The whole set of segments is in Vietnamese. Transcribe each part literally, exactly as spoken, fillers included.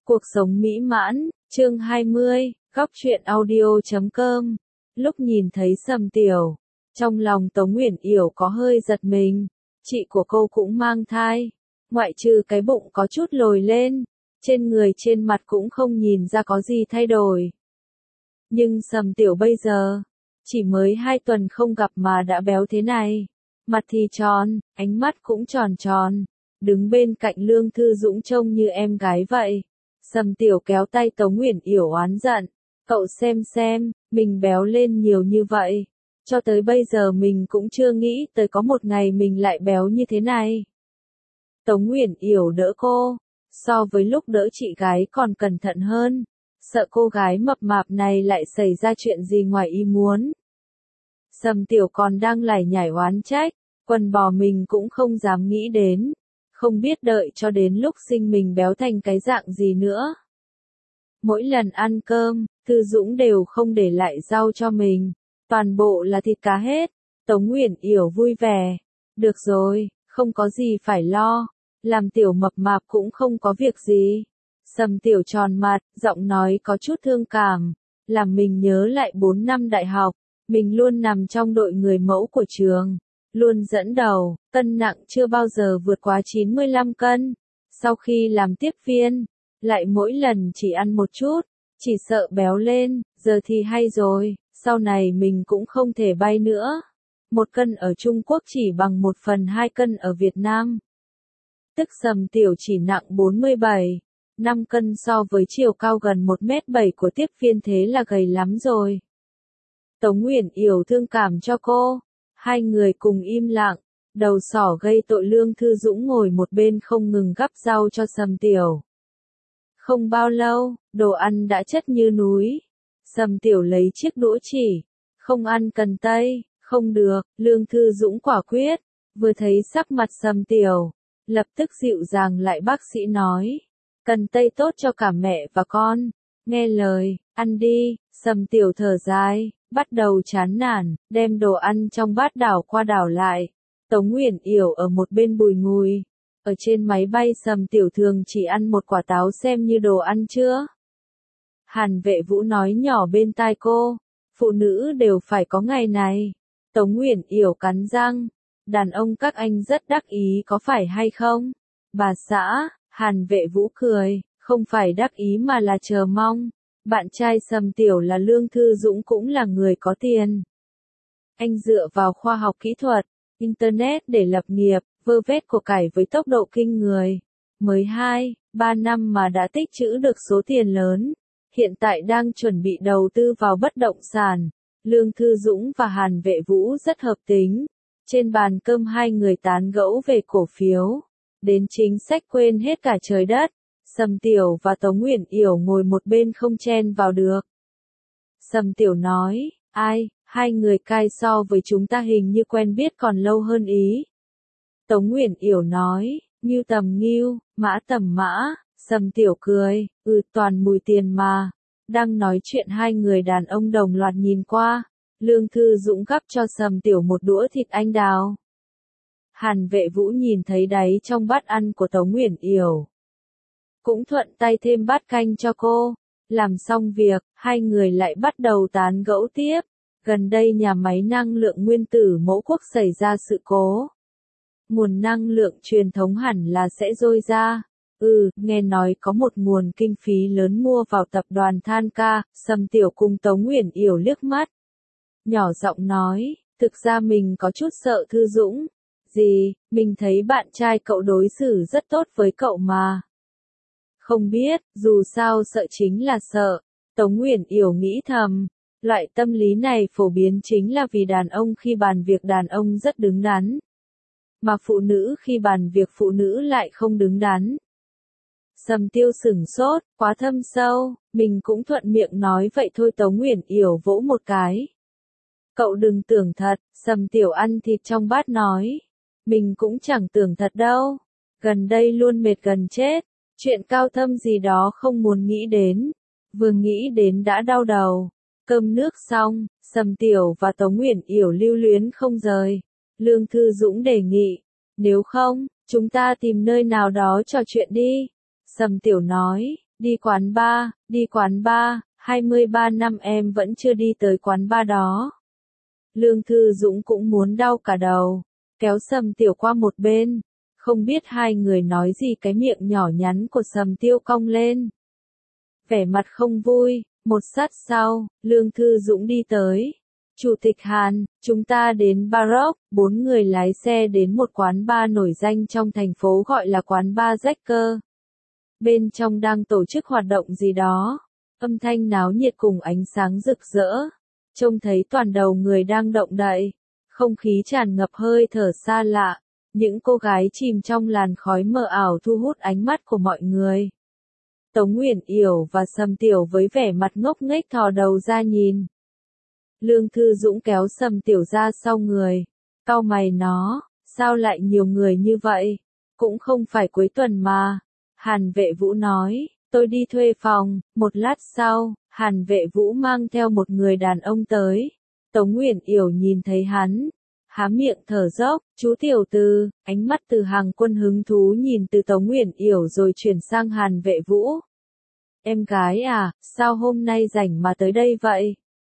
Cuộc sống mỹ mãn, chương hai mươi, góc truyện audio chấm com. Lúc nhìn thấy Sầm Tiểu, trong lòng Tống Uyển Yểu có hơi giật mình, chị của cô cũng mang thai, ngoại trừ cái bụng có chút lồi lên, trên người trên mặt cũng không nhìn ra có gì thay đổi. Nhưng Sầm Tiểu bây giờ, chỉ mới hai tuần không gặp mà đã béo thế này, mặt thì tròn, ánh mắt cũng tròn tròn, đứng bên cạnh Lương Thư Dũng trông như em gái vậy. Sầm Tiểu kéo tay Tống Uyển Yểu oán giận, cậu xem xem, mình béo lên nhiều như vậy, cho tới bây giờ mình cũng chưa nghĩ tới có một ngày mình lại béo như thế này. Tống Uyển Yểu đỡ cô, so với lúc đỡ chị gái còn cẩn thận hơn, sợ cô gái mập mạp này lại xảy ra chuyện gì ngoài ý muốn. Sầm Tiểu còn đang lải nhải oán trách, quần bò mình cũng không dám nghĩ đến. Không biết đợi cho đến lúc sinh mình béo thành cái dạng gì nữa. Mỗi lần ăn cơm, Thư Dũng đều không để lại rau cho mình, toàn bộ là thịt cá hết. Tống Uyển Yểu vui vẻ, được rồi, không có gì phải lo, làm Tiểu mập mạp cũng không có việc gì. Sầm Tiểu tròn mặt, giọng nói có chút thương cảm, làm mình nhớ lại bốn năm đại học, mình luôn nằm trong đội người mẫu của trường. Luôn dẫn đầu, cân nặng chưa bao giờ vượt quá chín mươi lăm cân. Sau khi làm tiếp viên, lại mỗi lần chỉ ăn một chút, chỉ sợ béo lên, giờ thì hay rồi, sau này mình cũng không thể bay nữa. Một cân ở Trung Quốc chỉ bằng một phần hai cân ở Việt Nam. Tức Sầm Tiểu chỉ nặng bốn mươi bảy, năm cân so với chiều cao gần một mét bảy của tiếp viên thế là gầy lắm rồi. Tống Uyển Yểu thương cảm cho cô. Hai người cùng im lặng, đầu sỏ gây tội Lương Thư Dũng ngồi một bên không ngừng gắp rau cho Sầm Tiểu. Không bao lâu, đồ ăn đã chất như núi. Sầm Tiểu lấy chiếc đũa chỉ, không ăn cần tây, không được, Lương Thư Dũng quả quyết, vừa thấy sắc mặt Sầm Tiểu, lập tức dịu dàng lại bác sĩ nói, cần tây tốt cho cả mẹ và con, nghe lời, ăn đi. Sầm Tiểu thở dài, bắt đầu chán nản, đem đồ ăn trong bát đảo qua đảo lại. Tống Uyển Yểu ở một bên bùi ngùi. Ở trên máy bay Sầm Tiểu thường chỉ ăn một quả táo xem như đồ ăn chưa? Hàn Vệ Vũ nói nhỏ bên tai cô, phụ nữ đều phải có ngày này. Tống Uyển Yểu cắn răng, đàn ông các anh rất đắc ý có phải hay không? Bà xã, Hàn Vệ Vũ cười, không phải đắc ý mà là chờ mong. Bạn trai Sầm Tiểu là Lương Thư Dũng cũng là người có tiền. Anh dựa vào khoa học kỹ thuật, Internet để lập nghiệp, vơ vét của cải với tốc độ kinh người. Mới hai, ba năm mà đã tích trữ được số tiền lớn. Hiện tại đang chuẩn bị đầu tư vào bất động sản. Lương Thư Dũng và Hàn Vệ Vũ rất hợp tính. Trên bàn cơm hai người tán gẫu về cổ phiếu. Đến chính sách quên hết cả trời đất. Sầm Tiểu và Tống Uyển Yểu ngồi một bên không chen vào được. Sầm Tiểu nói, ai, hai người cai so với chúng ta hình như quen biết còn lâu hơn ý. Tống Uyển Yểu nói, ngưu tầm ngưu, mã tầm mã. Sầm Tiểu cười, ừ toàn mùi tiền mà. Đang nói chuyện hai người đàn ông đồng loạt nhìn qua. Lương Thư Dũng gắp cho Sầm Tiểu một đũa thịt anh đào. Hàn Vệ Vũ nhìn thấy đáy trong bát ăn của Tống Uyển Yểu, cũng thuận tay thêm bát canh cho cô. Làm xong việc, hai người lại bắt đầu tán gẫu tiếp. Gần đây nhà máy năng lượng nguyên tử Mẫu Quốc xảy ra sự cố. Nguồn năng lượng truyền thống hẳn là sẽ dôi ra. Ừ, nghe nói có một nguồn kinh phí lớn mua vào tập đoàn Than Ca. Sầm Tiểu cùng Tống Uyển Yểu liếc mắt. Nhỏ giọng nói, thực ra mình có chút sợ Thư Dũng. Gì, mình thấy bạn trai cậu đối xử rất tốt với cậu mà. Không biết, dù sao sợ chính là sợ. Tống Uyển Yểu nghĩ thầm, loại tâm lý này phổ biến chính là vì đàn ông khi bàn việc đàn ông rất đứng đắn. Mà phụ nữ khi bàn việc phụ nữ lại không đứng đắn. Sầm Tiêu sửng sốt, quá thâm sâu, mình cũng thuận miệng nói vậy thôi. Tống Uyển Yểu vỗ một cái. Cậu đừng tưởng thật, Sầm Tiểu ăn thịt trong bát nói. Mình cũng chẳng tưởng thật đâu. Gần đây luôn mệt gần chết. Chuyện cao thâm gì đó không muốn nghĩ đến. Vừa nghĩ đến đã đau đầu. Cơm nước xong, Sầm Tiểu và Tống Uyển Yểu lưu luyến không rời. Lương Thư Dũng đề nghị, nếu không, chúng ta tìm nơi nào đó trò chuyện đi. Sầm Tiểu nói, Đi quán bar, đi quán bar, hai mươi ba năm em vẫn chưa đi tới quán bar đó. Lương Thư Dũng cũng muốn đau cả đầu, kéo Sầm Tiểu qua một bên, không biết hai người nói gì cái miệng nhỏ nhắn của Sầm Tiêu cong lên. Vẻ mặt không vui, một sát sau, Lương Thư Dũng đi tới. Chủ tịch Hàn, chúng ta đến Baroque, bốn người lái xe đến một quán bar nổi danh trong thành phố gọi là quán bar Jacker. Bên trong đang tổ chức hoạt động gì đó, âm thanh náo nhiệt cùng ánh sáng rực rỡ. Trông thấy toàn đầu người đang động đậy, không khí tràn ngập hơi thở xa lạ, những cô gái chìm trong làn khói mờ ảo thu hút ánh mắt của mọi người. Tống Uyển Yểu và Sầm Tiểu với vẻ mặt ngốc nghếch thò đầu ra nhìn. Lương Thư Dũng kéo Sầm Tiểu ra sau người, cau mày nó, sao lại nhiều người như vậy, cũng không phải cuối tuần mà. Hàn Vệ Vũ nói, tôi đi thuê phòng. Một lát sau, Hàn Vệ Vũ mang theo một người đàn ông tới. Tống Uyển Yểu nhìn thấy hắn, há miệng thở dốc, chú tiểu từ, ánh mắt Từ Hàng Quân hứng thú nhìn từ Tống Uyển Yểu rồi chuyển sang Hàn Vệ Vũ. Em gái à, sao hôm nay rảnh mà tới đây vậy?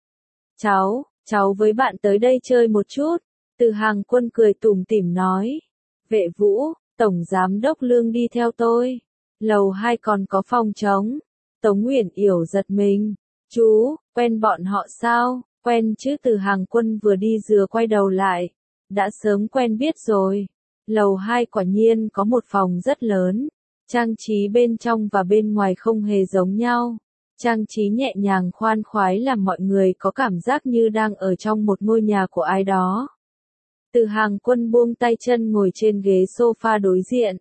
Cháu, cháu với bạn tới đây chơi một chút. Từ Hàng Quân cười tủm tỉm nói. Vệ Vũ, Tổng Giám đốc Lương đi theo tôi. Lầu hai còn có phòng trống. Tống Uyển Yểu giật mình. Chú, quen bọn họ sao? Quen chứ. Từ Hàng Quân vừa đi vừa quay đầu lại. Đã sớm quen biết rồi. Lầu hai quả nhiên có một phòng rất lớn. Trang trí bên trong và bên ngoài không hề giống nhau. Trang trí nhẹ nhàng khoan khoái làm mọi người có cảm giác như đang ở trong một ngôi nhà của ai đó. Từ Hàng Quân buông tay chân ngồi trên ghế sofa đối diện.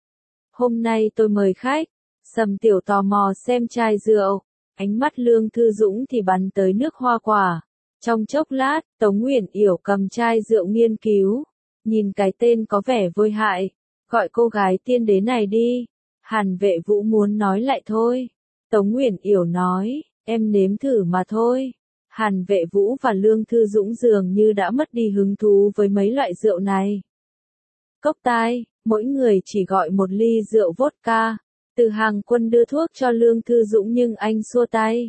Hôm nay tôi mời khách. Sầm Tiểu tò mò xem chai rượu. Ánh mắt Lương Thư Dũng thì bắn tới nước hoa quả. Trong chốc lát, Tống Uyển Yểu cầm chai rượu nghiên cứu. Nhìn cái tên có vẻ vô hại. Gọi cô gái tiên đế này đi. Hàn Vệ Vũ muốn nói lại thôi. Tống Uyển Yểu nói, em nếm thử mà thôi. Hàn Vệ Vũ và Lương Thư Dũng dường như đã mất đi hứng thú với mấy loại rượu này. Cốc tai, mỗi người chỉ gọi một ly rượu vodka. Từ Hàng Quân đưa thuốc cho Lương Thư Dũng nhưng anh xua tay.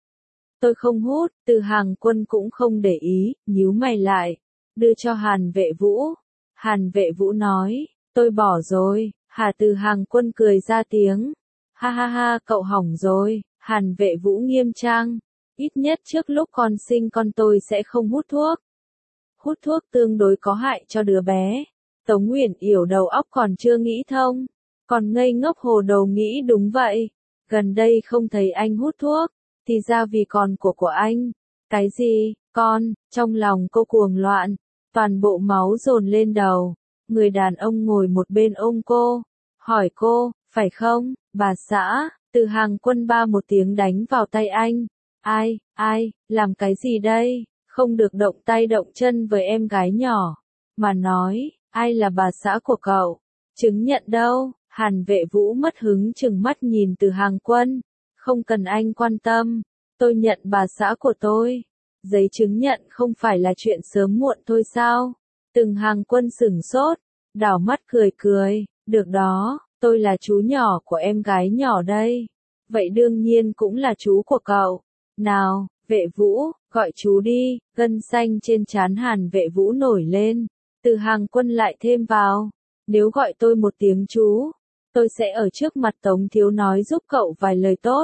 Tôi không hút. Từ Hàng Quân cũng không để ý, nhíu mày lại. Đưa cho Hàn Vệ Vũ. Hàn Vệ Vũ nói, tôi bỏ rồi. Hà. Từ Hàng Quân cười ra tiếng. Ha ha ha, cậu hỏng rồi. Hàn Vệ Vũ nghiêm trang. Ít nhất trước lúc con sinh con tôi sẽ không hút thuốc. Hút thuốc tương đối có hại cho đứa bé. Tống Uyển Yểu đầu óc còn chưa nghĩ thông. Còn ngây ngốc hồ đồ nghĩ đúng vậy. Gần đây không thấy anh hút thuốc. Thì ra vì con của của anh. Cái gì, con, trong lòng cô cuồng loạn. Toàn bộ máu dồn lên đầu. Người đàn ông ngồi một bên ôm cô. Hỏi cô, phải không, bà xã? Từ Hàng Quân ba một tiếng đánh vào tay anh. Ai, ai, làm cái gì đây? Không được động tay động chân với em gái nhỏ. Mà nói, ai là bà xã của cậu? Chứng nhận đâu? Hàn Vệ Vũ mất hứng chừng mắt nhìn Từ Hàng Quân. Không cần anh quan tâm. Tôi nhận bà xã của tôi. Giấy chứng nhận không phải là chuyện sớm muộn thôi sao? Từ Hàng Quân sửng sốt. Đảo mắt cười cười. Được đó, tôi là chú nhỏ của em gái nhỏ đây. Vậy đương nhiên cũng là chú của cậu. Nào, Vệ Vũ, gọi chú đi. Gân xanh trên trán Hàn Vệ Vũ nổi lên. Từ Hàng Quân lại thêm vào. Nếu gọi tôi một tiếng chú, tôi sẽ ở trước mặt Tống thiếu nói giúp cậu vài lời tốt.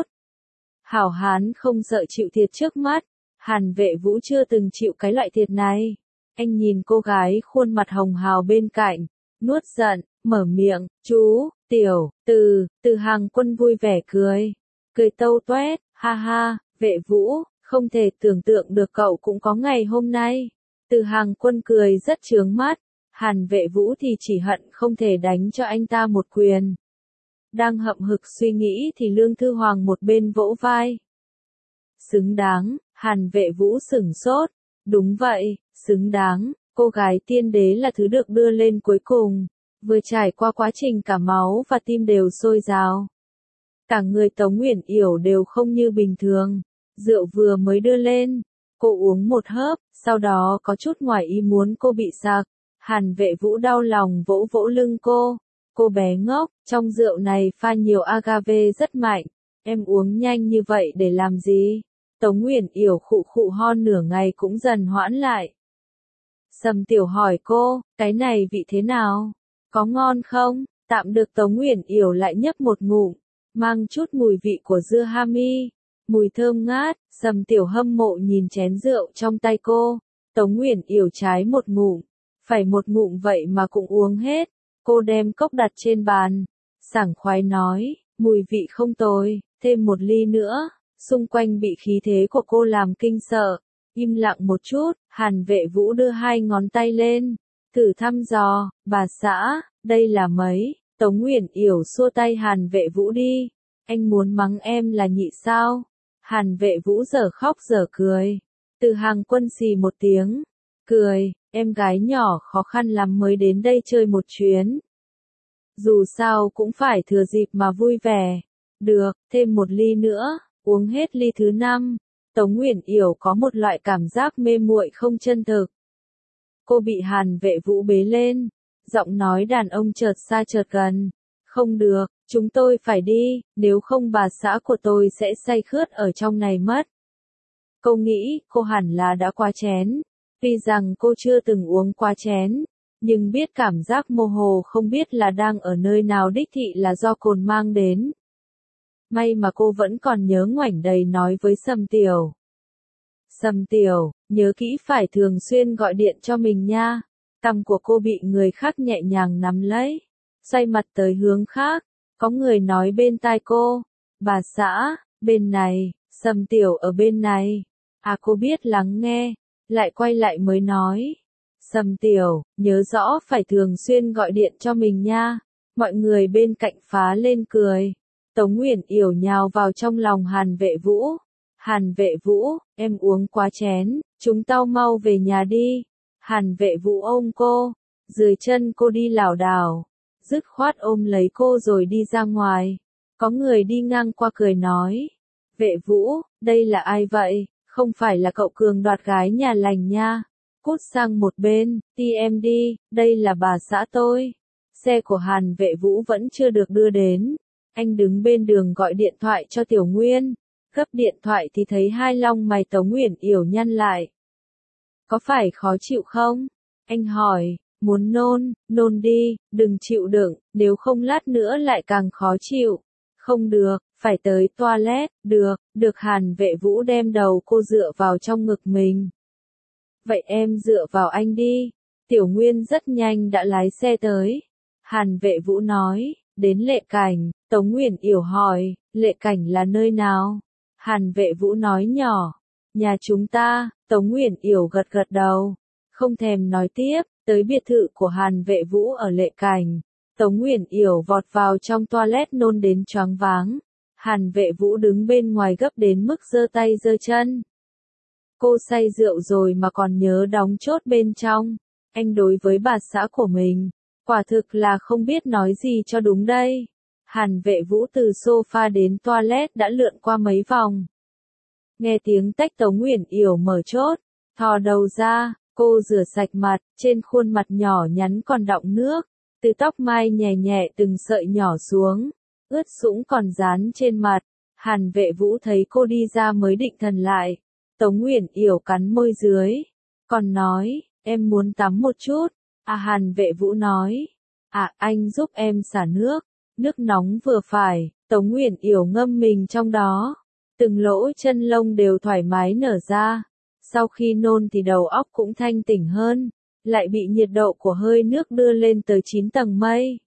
Hảo hán không sợ chịu thiệt trước mắt. Hàn Vệ Vũ chưa từng chịu cái loại thiệt này. Anh nhìn cô gái khuôn mặt hồng hào bên cạnh. Nuốt giận, mở miệng, chú, Tiểu, Từ. Từ Hàng Quân vui vẻ cười. Cười tâu toét, ha ha, Vệ Vũ, không thể tưởng tượng được cậu cũng có ngày hôm nay. Từ Hàng Quân cười rất chướng mắt. Hàn Vệ Vũ thì chỉ hận không thể đánh cho anh ta một quyền. Đang hậm hực suy nghĩ thì Lương Thư Hoàng một bên vỗ vai. Xứng đáng. Hàn Vệ Vũ sửng sốt. Đúng vậy, xứng đáng. Cô gái tiên đế là thứ được đưa lên cuối cùng. Vừa trải qua quá trình cả máu và tim đều sôi rào. Cả người Tống Uyển Yểu đều không như bình thường. Rượu vừa mới đưa lên. Cô uống một hớp, sau đó có chút ngoài ý muốn cô bị sặc. Hàn Vệ Vũ đau lòng vỗ vỗ lưng cô. Cô bé ngốc, trong rượu này pha nhiều agave rất mạnh. Em uống nhanh như vậy để làm gì? Tống Uyển Yểu khụ khụ ho nửa ngày cũng dần hoãn lại. Sầm Tiểu hỏi cô, cái này vị thế nào? Có ngon không? Tạm được. Tống Uyển Yểu lại nhấp một ngụm, mang chút mùi vị của dưa hami, mùi thơm ngát. Sầm Tiểu hâm mộ nhìn chén rượu trong tay cô. Tống Uyển Yểu trái một ngụm, phải một ngụm vậy mà cũng uống hết. Cô đem cốc đặt trên bàn, sảng khoái nói, mùi vị không tồi, thêm một ly nữa. Xung quanh bị khí thế của cô làm kinh sợ. Im lặng một chút, Hàn Vệ Vũ đưa hai ngón tay lên, thử thăm dò, bà xã, đây là mấy? Tống Uyển Yểu xua tay Hàn Vệ Vũ đi, anh muốn mắng em là nhị sao? Hàn Vệ Vũ dở khóc dở cười. Từ Hàng Quân xì một tiếng, cười, em gái nhỏ khó khăn lắm mới đến đây chơi một chuyến. Dù sao cũng phải thừa dịp mà vui vẻ. Được, thêm một ly nữa, uống hết ly thứ năm. Tống Uyển Yểu có một loại cảm giác mê muội không chân thực. Cô bị Hàn Vệ Vũ bế lên, giọng nói đàn ông chợt xa chợt gần. Không được, chúng tôi phải đi, nếu không bà xã của tôi sẽ say khướt ở trong này mất. Cô nghĩ cô hẳn là đã qua chén. Tuy rằng cô chưa từng uống qua chén, nhưng biết cảm giác mơ hồ không biết là đang ở nơi nào đích thị là do cồn mang đến. May mà cô vẫn còn nhớ ngoảnh đầy nói với Sầm Tiểu. Sầm Tiểu, nhớ kỹ phải thường xuyên gọi điện cho mình nha. Cằm của cô bị người khác nhẹ nhàng nắm lấy, xoay mặt tới hướng khác. Có người nói bên tai cô, bà xã, bên này, Sầm Tiểu ở bên này. À cô biết lắng nghe, lại quay lại mới nói. Sầm Tiểu, nhớ rõ phải thường xuyên gọi điện cho mình nha. Mọi người bên cạnh phá lên cười. Tống Uyển Yểu nhào vào trong lòng Hàn Vệ Vũ. Hàn Vệ Vũ, em uống quá chén, chúng tao mau về nhà đi. Hàn Vệ Vũ ôm cô, dưới chân cô đi lảo đảo, dứt khoát ôm lấy cô rồi đi ra ngoài. Có người đi ngang qua cười nói, Vệ Vũ, đây là ai vậy? Không phải là cậu Cường đoạt gái nhà lành nha. Cút sang một bên, đi em đi, đây là bà xã tôi. Xe của Hàn Vệ Vũ vẫn chưa được đưa đến. Anh đứng bên đường gọi điện thoại cho Tiểu Nguyên. Gấp điện thoại thì thấy hai lông mày Tống Uyển Yểu nhăn lại. Có phải khó chịu không? Anh hỏi, muốn nôn, nôn đi, đừng chịu đựng, nếu không lát nữa lại càng khó chịu. Không được, phải tới toilet, được, được. Hàn Vệ Vũ đem đầu cô dựa vào trong ngực mình. Vậy em dựa vào anh đi. Tiểu Nguyên rất nhanh đã lái xe tới. Hàn Vệ Vũ nói, đến Lệ Cảnh. Tống Uyển Yểu hỏi, Lệ Cảnh là nơi nào? Hàn Vệ Vũ nói nhỏ, nhà chúng ta. Tống Uyển Yểu gật gật đầu, không thèm nói tiếp. Tới biệt thự của Hàn Vệ Vũ ở Lệ Cảnh. Tống Uyển Yểu vọt vào trong toilet nôn đến choáng váng. Hàn Vệ Vũ đứng bên ngoài gấp đến mức giơ tay giơ chân. Cô say rượu rồi mà còn nhớ đóng chốt bên trong. Anh đối với bà xã của mình, quả thực là không biết nói gì cho đúng đây. Hàn Vệ Vũ từ sofa đến toilet đã lượn qua mấy vòng. Nghe tiếng tách Tống Uyển Yểu mở chốt, thò đầu ra, cô rửa sạch mặt, trên khuôn mặt nhỏ nhắn còn đọng nước, từ tóc mai nhẹ nhẹ từng sợi nhỏ xuống, ướt sũng còn dán trên mặt. Hàn Vệ Vũ thấy cô đi ra mới định thần lại. Tống Uyển Yểu cắn môi dưới, còn nói, em muốn tắm một chút. À Hàn Vệ Vũ nói, à anh giúp em xả nước, nước nóng vừa phải. Tống Uyển Yểu ngâm mình trong đó, từng lỗ chân lông đều thoải mái nở ra. Sau khi nôn thì đầu óc cũng thanh tỉnh hơn, lại bị nhiệt độ của hơi nước đưa lên tới chín tầng mây.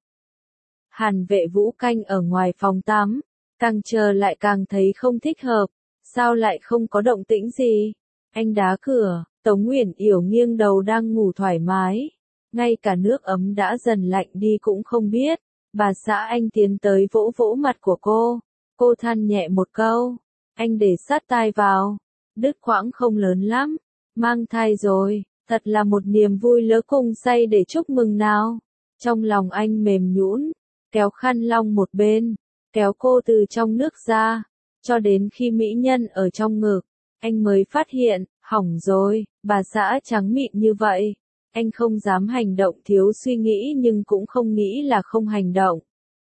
Hàn Vệ Vũ canh ở ngoài phòng tắm, càng chờ lại càng thấy không thích hợp. Sao lại không có động tĩnh gì? Anh đá cửa, Tống Uyển Yểu nghiêng đầu đang ngủ thoải mái. Ngay cả nước ấm đã dần lạnh đi cũng không biết. Bà xã anh tiến tới vỗ vỗ mặt của cô. Cô than nhẹ một câu. Anh để sát tai vào. Đứt quãng không lớn lắm. Mang thai rồi, thật là một niềm vui lỡ cùng say để chúc mừng nào. Trong lòng anh mềm nhũn, kéo khăn lông một bên, kéo cô từ trong nước ra. Cho đến khi mỹ nhân ở trong ngực, anh mới phát hiện, hỏng rồi, bà xã trắng mịn như vậy. Anh không dám hành động thiếu suy nghĩ nhưng cũng không nghĩ là không hành động.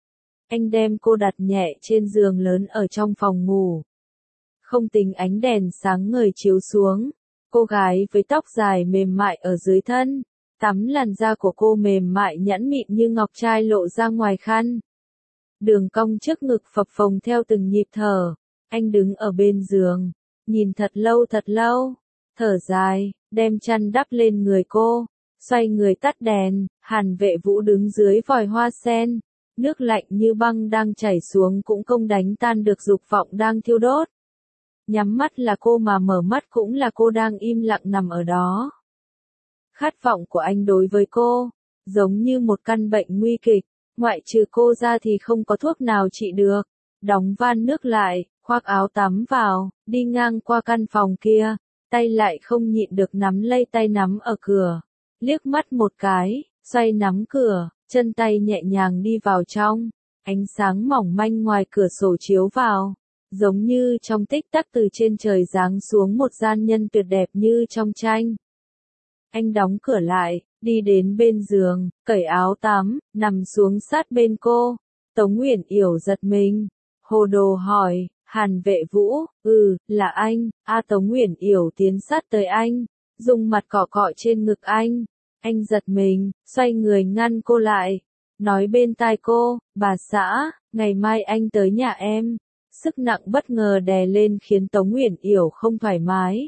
Anh đem cô đặt nhẹ trên giường lớn ở trong phòng ngủ. Không tính ánh đèn sáng ngời chiếu xuống. Cô gái với tóc dài mềm mại ở dưới thân. Tắm làn da của cô mềm mại nhẵn mịn như ngọc trai lộ ra ngoài khăn. Đường cong trước ngực phập phồng theo từng nhịp thở. Anh đứng ở bên giường. Nhìn thật lâu thật lâu. Thở dài, đem chăn đắp lên người cô. Xoay người tắt đèn. Hàn Vệ Vũ đứng dưới vòi hoa sen. Nước lạnh như băng đang chảy xuống cũng không đánh tan được dục vọng đang thiêu đốt. Nhắm mắt là cô mà mở mắt cũng là cô đang im lặng nằm ở đó. Khát vọng của anh đối với cô, giống như một căn bệnh nguy kịch, ngoại trừ cô ra thì không có thuốc nào trị được. Đóng van nước lại, khoác áo tắm vào, đi ngang qua căn phòng kia, tay lại không nhịn được nắm lấy tay nắm ở cửa. Liếc mắt một cái, xoay nắm cửa, chân tay nhẹ nhàng đi vào trong. Ánh sáng mỏng manh ngoài cửa sổ chiếu vào. Giống như trong tích tắc từ trên trời giáng xuống một gian nhân tuyệt đẹp như trong tranh. Anh đóng cửa lại, đi đến bên giường, cởi áo tắm, nằm xuống sát bên cô. Tống Uyển Yểu giật mình, hồ đồ hỏi, Hàn Vệ Vũ, ừ, là anh. A Tống Uyển Yểu tiến sát tới anh, dùng mặt cọ cọ trên ngực anh. Anh giật mình, xoay người ngăn cô lại, nói bên tai cô, bà xã, ngày mai anh tới nhà em. Sức nặng bất ngờ đè lên khiến Tống Uyển Yểu không thoải mái.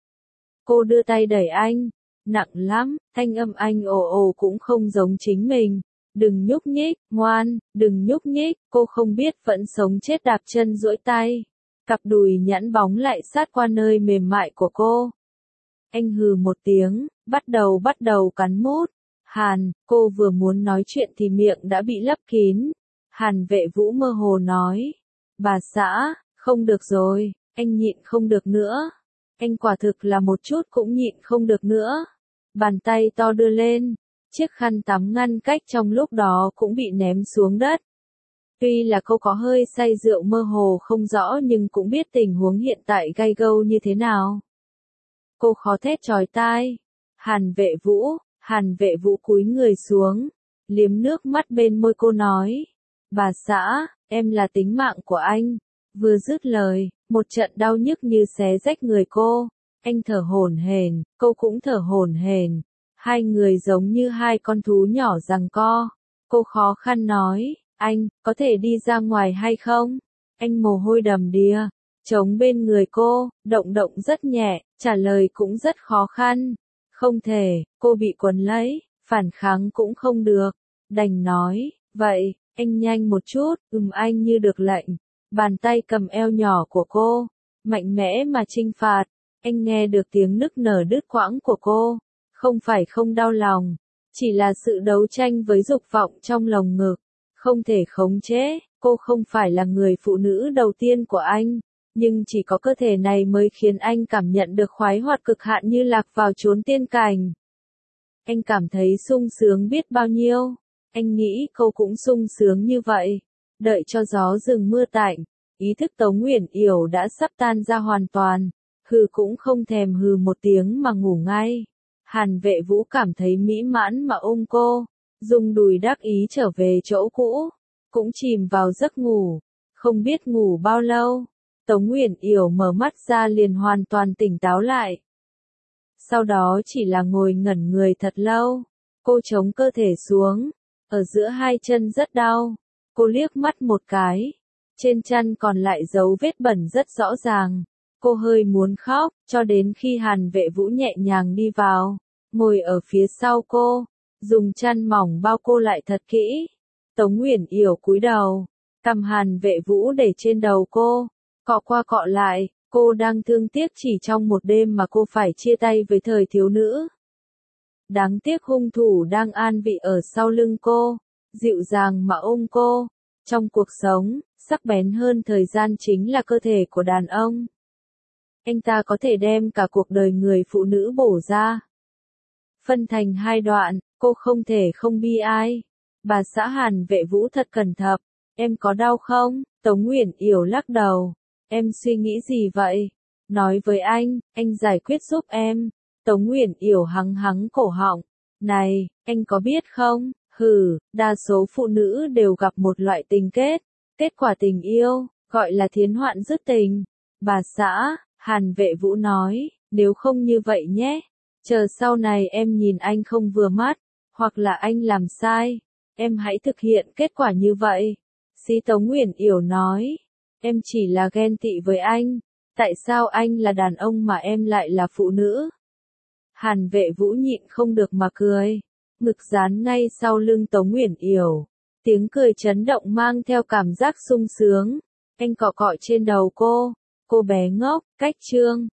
Cô đưa tay đẩy anh, nặng lắm, thanh âm anh ồ ồ cũng không giống chính mình. Đừng nhúc nhích, ngoan, đừng nhúc nhích, cô không biết vẫn sống chết đạp chân duỗi tay. Cặp đùi nhẵn bóng lại sát qua nơi mềm mại của cô. Anh hừ một tiếng, bắt đầu bắt đầu cắn mút. Hàn, cô vừa muốn nói chuyện thì miệng đã bị lấp kín. Hàn Vệ Vũ mơ hồ nói. Bà xã, không được rồi, anh nhịn không được nữa. Anh quả thực là một chút cũng nhịn không được nữa. Bàn tay to đưa lên, chiếc khăn tắm ngăn cách trong lúc đó cũng bị ném xuống đất. Tuy là cô có hơi say rượu mơ hồ không rõ nhưng cũng biết tình huống hiện tại gay gâu như thế nào. Cô khó thét chói tai. Hàn Vệ Vũ, Hàn Vệ Vũ cúi người xuống, liếm nước mắt bên môi cô nói. Bà xã, em là tính mạng của anh. Vừa dứt lời, một trận đau nhức như xé rách người cô. Anh thở hổn hển, cô cũng thở hổn hển. Hai người giống như hai con thú nhỏ giằng co. Cô khó khăn nói, anh, có thể đi ra ngoài hay không? Anh mồ hôi đầm đìa, chống bên người cô, động động rất nhẹ, trả lời cũng rất khó khăn. Không thể, cô bị quấn lấy, phản kháng cũng không được. Đành nói, vậy, anh nhanh một chút, ừm anh như được lệnh. Bàn tay cầm eo nhỏ của cô, mạnh mẽ mà chinh phạt. Anh nghe được tiếng nức nở đứt quãng của cô. Không phải không đau lòng, chỉ là sự đấu tranh với dục vọng trong lồng ngực. Không thể khống chế, cô không phải là người phụ nữ đầu tiên của anh. Nhưng chỉ có cơ thể này mới khiến anh cảm nhận được khoái hoạt cực hạn như lạc vào chốn tiên cảnh. Anh cảm thấy sung sướng biết bao nhiêu. Anh nghĩ cô cũng sung sướng như vậy. Đợi cho gió dừng mưa tạnh, ý thức Tống Uyển Yểu đã sắp tan ra hoàn toàn. Hừ cũng không thèm hừ một tiếng mà ngủ ngay. Hàn Vệ Vũ cảm thấy mỹ mãn mà ôm cô, dùng đùi đắc ý trở về chỗ cũ, cũng chìm vào giấc ngủ. Không biết ngủ bao lâu, Tống Uyển Yểu mở mắt ra liền hoàn toàn tỉnh táo lại. Sau đó chỉ là ngồi ngẩn người thật lâu, cô chống cơ thể xuống, ở giữa hai chân rất đau. Cô liếc mắt một cái, trên chân còn lại dấu vết bẩn rất rõ ràng. Cô hơi muốn khóc, cho đến khi Hàn Vệ Vũ nhẹ nhàng đi vào, ngồi ở phía sau cô, dùng chăn mỏng bao cô lại thật kỹ. Tống Uyển Yểu cúi đầu, cầm Hàn Vệ Vũ để trên đầu cô, cọ qua cọ lại, cô đang thương tiếc chỉ trong một đêm mà cô phải chia tay với thời thiếu nữ. Đáng tiếc hung thủ đang an vị ở sau lưng cô, dịu dàng mà ôm cô. Trong cuộc sống, sắc bén hơn thời gian chính là cơ thể của đàn ông. Anh ta có thể đem cả cuộc đời người phụ nữ bổ ra, phân thành hai đoạn, cô không thể không bi ai. Bà xã Hàn Vệ Vũ thật cẩn thận. Em có đau không? Tống Uyển Yểu lắc đầu. Em suy nghĩ gì vậy? Nói với anh, anh giải quyết giúp em. Tống Uyển Yểu hắng hắng cổ họng. Này, anh có biết không, Hừ, đa số phụ nữ đều gặp một loại tình kết. Kết quả tình yêu, gọi là thiến hoạn dứt tình. Bà xã, Hàn Vệ Vũ nói, nếu không như vậy nhé. Chờ sau này em nhìn anh không vừa mắt, hoặc là anh làm sai, em hãy thực hiện kết quả như vậy. Sĩ Tống Uyển Yểu nói, em chỉ là ghen tị với anh. Tại sao anh là đàn ông mà em lại là phụ nữ? Hàn Vệ Vũ nhịn không được mà cười. Ngực dán ngay sau lưng Tống Uyển Yểu. Tiếng cười chấn động mang theo cảm giác sung sướng. Anh cọ cọ trên đầu cô. Cô bé ngốc, cách chương.